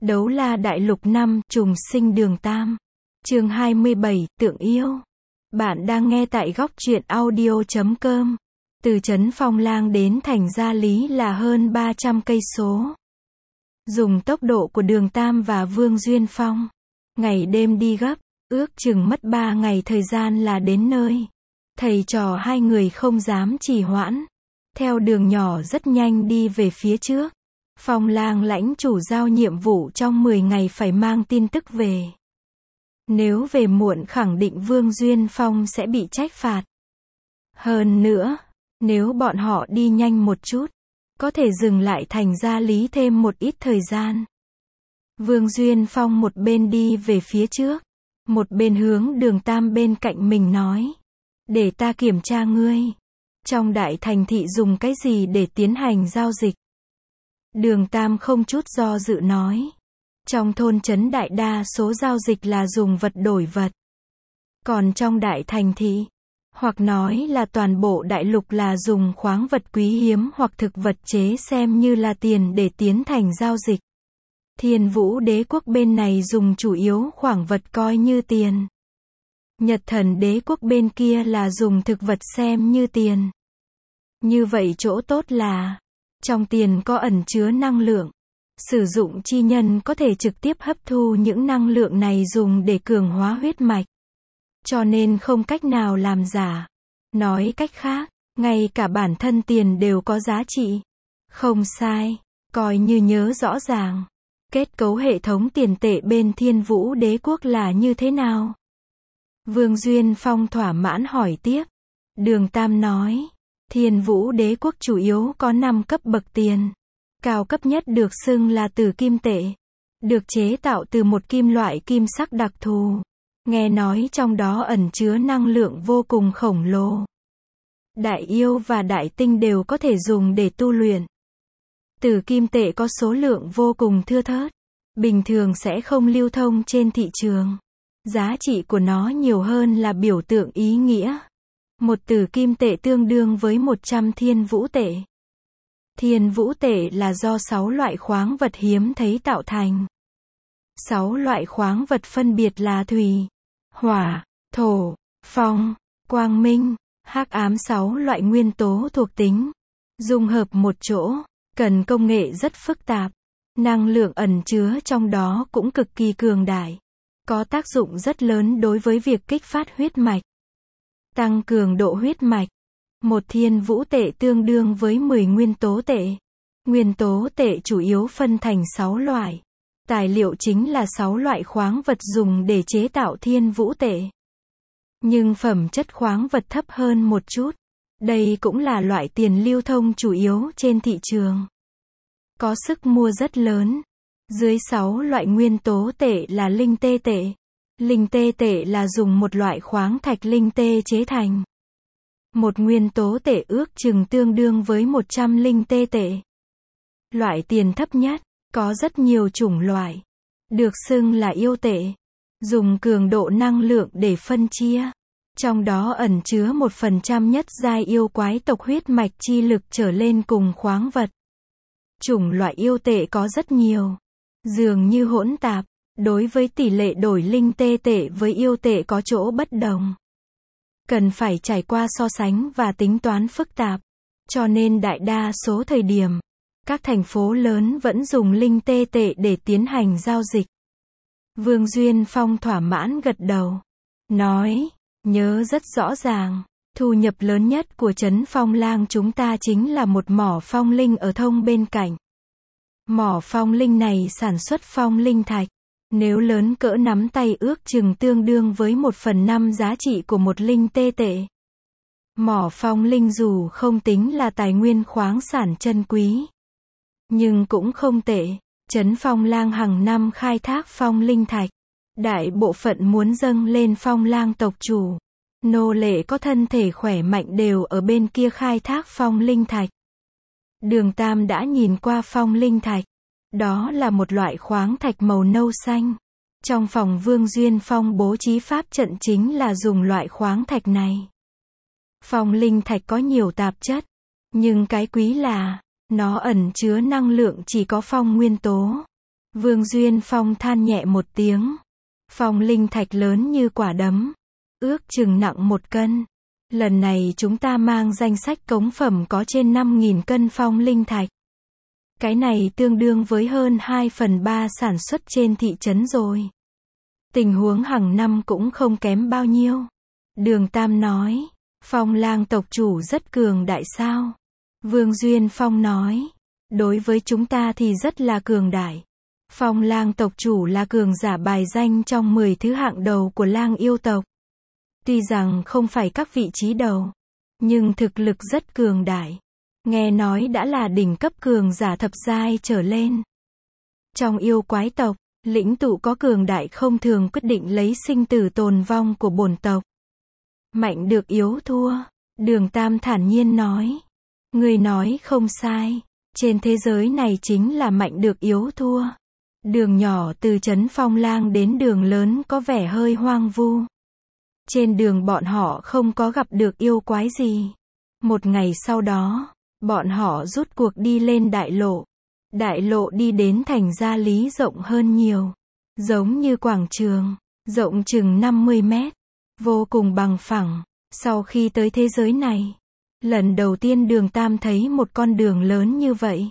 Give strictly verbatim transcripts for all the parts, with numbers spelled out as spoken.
Đấu la đại lục năm, trùng sinh đường Tam. Chương hai mươi bảy, tượng yêu. Bạn đang nghe tại góc truyện audio chấm com. Từ trấn Phong Lang đến thành Gia Lý là hơn ba trăm cây số. Dùng tốc độ của đường Tam và Vương Duyên Phong, ngày đêm đi gấp, ước chừng mất ba ngày thời gian là đến nơi. Thầy trò hai người không dám trì hoãn, theo đường nhỏ rất nhanh đi về phía trước. Phong Lang lãnh chủ giao nhiệm vụ trong mười ngày phải mang tin tức về. Nếu về muộn khẳng định Vương Duyên Phong sẽ bị trách phạt. Hơn nữa, nếu bọn họ đi nhanh một chút, có thể dừng lại thành Gia Lý thêm một ít thời gian. Vương Duyên Phong một bên đi về phía trước, một bên hướng đường Tam bên cạnh mình nói: để ta kiểm tra ngươi. Trong đại thành thị dùng cái gì để tiến hành giao dịch? Đường Tam không chút do dự nói: trong thôn trấn đại đa số giao dịch là dùng vật đổi vật. Còn trong đại thành thị, hoặc nói là toàn bộ đại lục là dùng khoáng vật quý hiếm hoặc thực vật chế xem như là tiền để tiến hành giao dịch. Thiên Vũ đế quốc bên này dùng chủ yếu khoáng vật coi như tiền. Nhật Thần đế quốc bên kia là dùng thực vật xem như tiền. Như vậy chỗ tốt là, trong tiền có ẩn chứa năng lượng. Sử dụng chi nhân có thể trực tiếp hấp thu những năng lượng này dùng để cường hóa huyết mạch. Cho nên không cách nào làm giả. Nói cách khác, ngay cả bản thân tiền đều có giá trị. Không sai, coi như nhớ rõ ràng. Kết cấu hệ thống tiền tệ bên Thiên Vũ đế quốc là như thế nào? Vương Duyên Phong thỏa mãn hỏi tiếp. Đường Tam nói, Thiên Vũ đế quốc chủ yếu có năm cấp bậc tiền. Cao cấp nhất được xưng là tử kim tệ. Được chế tạo từ một kim loại kim sắc đặc thù. Nghe nói trong đó ẩn chứa năng lượng vô cùng khổng lồ. Đại yêu và đại tinh đều có thể dùng để tu luyện. Tử kim tệ có số lượng vô cùng thưa thớt. Bình thường sẽ không lưu thông trên thị trường. Giá trị của nó nhiều hơn là biểu tượng ý nghĩa. Một tử kim tệ tương đương với một trăm thiên vũ tệ. Thiên vũ tệ là do sáu loại khoáng vật hiếm thấy tạo thành. sáu loại khoáng vật phân biệt là thủy, hỏa, thổ, phong, quang minh, hắc ám. Sáu loại nguyên tố thuộc tính dung hợp một chỗ, cần công nghệ rất phức tạp. Năng lượng ẩn chứa trong đó cũng cực kỳ cường đại, có tác dụng rất lớn đối với việc kích phát huyết mạch, tăng cường độ huyết mạch. Một thiên vũ tệ tương đương với mười nguyên tố tệ. Nguyên tố tệ chủ yếu phân thành sáu loại. Tài liệu chính là sáu loại khoáng vật dùng để chế tạo thiên vũ tệ. Nhưng phẩm chất khoáng vật thấp hơn một chút. Đây cũng là loại tiền lưu thông chủ yếu trên thị trường. Có sức mua rất lớn. Dưới sáu loại nguyên tố tệ là linh tê tệ. Linh tê tệ là dùng một loại khoáng thạch linh tê chế thành. Một nguyên tố tệ ước chừng tương đương với một trăm linh tê tệ. Loại tiền thấp nhất, có rất nhiều chủng loại. Được xưng là yêu tệ. Dùng cường độ năng lượng để phân chia. Trong đó ẩn chứa một phần trăm nhất giai yêu quái tộc huyết mạch chi lực trở lên cùng khoáng vật. Chủng loại yêu tệ có rất nhiều. Dường như hỗn tạp. Đối với tỷ lệ đổi linh tê tệ với yêu tệ có chỗ bất đồng. Cần phải trải qua so sánh và tính toán phức tạp. Cho nên đại đa số thời điểm, các thành phố lớn vẫn dùng linh tê tệ để tiến hành giao dịch. Vương Duyên Phong thỏa mãn gật đầu. Nói, nhớ rất rõ ràng, thu nhập lớn nhất của trấn Phong Lang chúng ta chính là một mỏ phong linh ở thông bên cạnh. Mỏ phong linh này sản xuất phong linh thạch. Nếu lớn cỡ nắm tay ước chừng tương đương với một phần năm giá trị của một linh tê tệ. Mỏ phong linh dù không tính là tài nguyên khoáng sản chân quý, nhưng cũng không tệ. Trấn Phong Lang hàng năm khai thác phong linh thạch. Đại bộ phận muốn dâng lên Phong Lang tộc chủ. Nô lệ có thân thể khỏe mạnh đều ở bên kia khai thác phong linh thạch. Đường Tam đã nhìn qua phong linh thạch. Đó là một loại khoáng thạch màu nâu xanh. Trong phòng Vương Duyên Phong bố trí pháp trận chính là dùng loại khoáng thạch này. Phong linh thạch có nhiều tạp chất, nhưng cái quý là, nó ẩn chứa năng lượng chỉ có phong nguyên tố. Vương Duyên Phong than nhẹ một tiếng. Phong linh thạch lớn như quả đấm, ước chừng nặng một cân. Lần này chúng ta mang danh sách cống phẩm có trên năm nghìn cân phong linh thạch. Cái này tương đương với hơn hai phần ba sản xuất trên thị trấn rồi. Tình huống hàng năm cũng không kém bao nhiêu. Đường Tam nói, Phong Lang tộc chủ rất cường đại sao? Vương Duyên Phong nói, đối với chúng ta thì rất là cường đại. Phong Lang tộc chủ là cường giả bài danh trong mười thứ hạng đầu của Lang yêu tộc. Tuy rằng không phải các vị trí đầu, nhưng thực lực rất cường đại. Nghe nói đã là đỉnh cấp cường giả thập giai trở lên. Trong yêu quái tộc, lĩnh tụ có cường đại không thường quyết định lấy sinh tử tồn vong của bổn tộc. Mạnh được yếu thua. Đường Tam thản nhiên nói. Người nói không sai. Trên thế giới này chính là mạnh được yếu thua. Đường nhỏ từ trấn Phong Lang đến đường lớn có vẻ hơi hoang vu. Trên đường bọn họ không có gặp được yêu quái gì. Một ngày sau đó, bọn họ rút cuộc đi lên đại lộ. Đại lộ đi đến thành Gia Lý rộng hơn nhiều. Giống như quảng trường, rộng chừng năm mươi mét. Vô cùng bằng phẳng. Sau khi tới thế giới này, lần đầu tiên Đường Tam thấy một con đường lớn như vậy.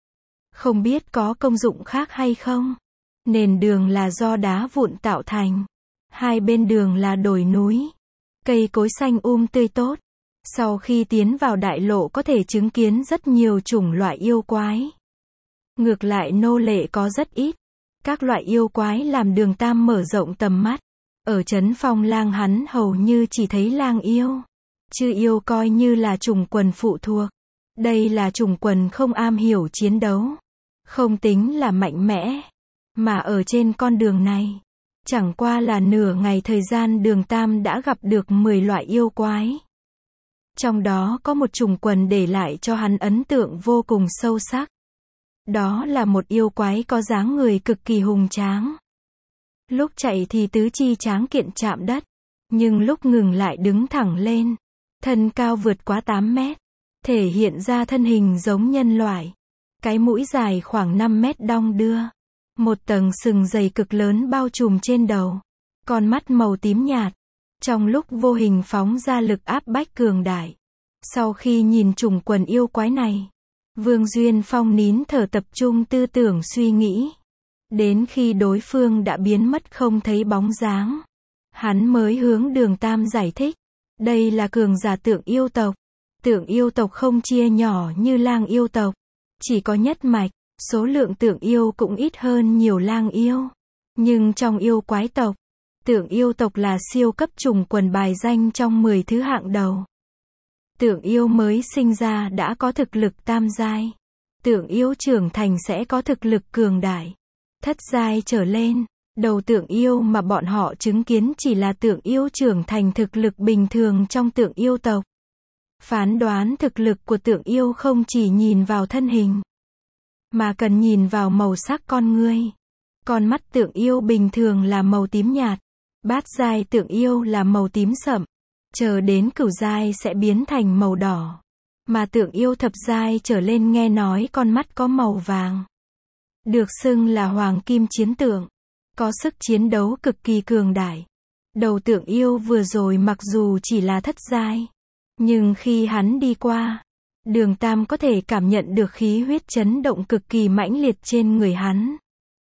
Không biết có công dụng khác hay không? Nền đường là do đá vụn tạo thành. Hai bên đường là đồi núi. Cây cối xanh um tươi tốt. Sau khi tiến vào đại lộ có thể chứng kiến rất nhiều chủng loại yêu quái. Ngược lại nô lệ có rất ít. Các loại yêu quái làm Đường Tam mở rộng tầm mắt. Ở trấn Phong Lang hắn hầu như chỉ thấy lang yêu. Chư yêu coi như là chủng quần phụ thuộc. Đây là chủng quần không am hiểu chiến đấu. Không tính là mạnh mẽ. Mà ở trên con đường này, chẳng qua là nửa ngày thời gian Đường Tam đã gặp được mười loại yêu quái. Trong đó có một chủng quần để lại cho hắn ấn tượng vô cùng sâu sắc. Đó là một yêu quái có dáng người cực kỳ hùng tráng. Lúc chạy thì tứ chi tráng kiện chạm đất, nhưng lúc ngừng lại đứng thẳng lên. Thân cao vượt quá tám mét, thể hiện ra thân hình giống nhân loại. Cái mũi dài khoảng năm mét đong đưa. Một tầng sừng dày cực lớn bao trùm trên đầu. Con mắt màu tím nhạt. Trong lúc vô hình phóng ra lực áp bách cường đại. Sau khi nhìn chủng quần yêu quái này, Vương Duyên Phong nín thở tập trung tư tưởng suy nghĩ. Đến khi đối phương đã biến mất không thấy bóng dáng, hắn mới hướng Đường Tam giải thích. Đây là cường giả tượng yêu tộc. Tượng yêu tộc không chia nhỏ như lang yêu tộc. Chỉ có nhất mạch, số lượng tượng yêu cũng ít hơn nhiều lang yêu. Nhưng trong yêu quái tộc, tượng yêu tộc là siêu cấp chủng quần bài danh trong mười thứ hạng đầu. Tượng yêu mới sinh ra đã có thực lực tam giai. Tượng yêu trưởng thành sẽ có thực lực cường đại. Thất giai trở lên, đầu tượng yêu mà bọn họ chứng kiến chỉ là tượng yêu trưởng thành thực lực bình thường trong tượng yêu tộc. Phán đoán thực lực của tượng yêu không chỉ nhìn vào thân hình, mà cần nhìn vào màu sắc con ngươi. Con mắt tượng yêu bình thường là màu tím nhạt, bát giai tượng yêu là màu tím sậm, chờ đến cửu giai sẽ biến thành màu đỏ. Mà tượng yêu thập giai trở lên nghe nói con mắt có màu vàng. Được xưng là hoàng kim chiến tượng, có sức chiến đấu cực kỳ cường đại. Đầu tượng yêu vừa rồi mặc dù chỉ là thất giai, nhưng khi hắn đi qua, Đường Tam có thể cảm nhận được khí huyết chấn động cực kỳ mãnh liệt trên người hắn.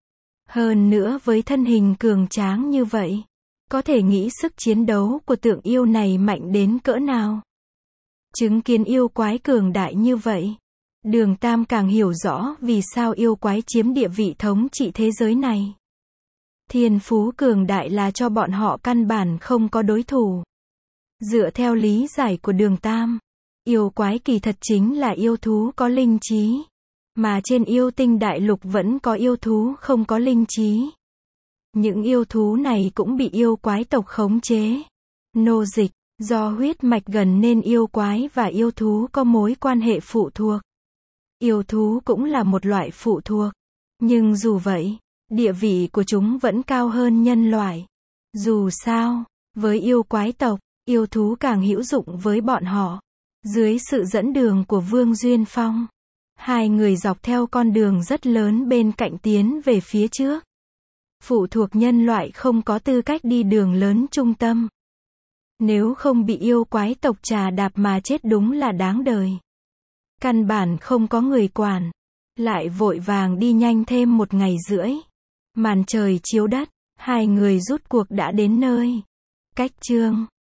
Hơn nữa với thân hình cường tráng như vậy, có thể nghĩ sức chiến đấu của tượng yêu này mạnh đến cỡ nào. Chứng kiến yêu quái cường đại như vậy, Đường Tam càng hiểu rõ vì sao yêu quái chiếm địa vị thống trị thế giới này. Thiên phú cường đại là cho bọn họ căn bản không có đối thủ. Dựa theo lý giải của Đường Tam, yêu quái kỳ thật chính là yêu thú có linh trí. Mà trên yêu tinh đại lục vẫn có yêu thú không có linh trí. Những yêu thú này cũng bị yêu quái tộc khống chế, nô dịch, do huyết mạch gần nên yêu quái và yêu thú có mối quan hệ phụ thuộc. Yêu thú cũng là một loại phụ thuộc. Nhưng dù vậy, địa vị của chúng vẫn cao hơn nhân loại. Dù sao, với yêu quái tộc, yêu thú càng hữu dụng với bọn họ. Dưới sự dẫn đường của Vương Duyên Phong, Hai người dọc theo con đường rất lớn bên cạnh tiến về phía trước. Phụ thuộc nhân loại không có tư cách đi đường lớn trung tâm. Nếu không bị yêu quái tộc trà đạp mà chết đúng là đáng đời. Căn bản không có người quản. Lại vội vàng đi nhanh thêm một ngày rưỡi. Màn trời chiếu đất, hai người rút cuộc đã đến nơi. Cách chương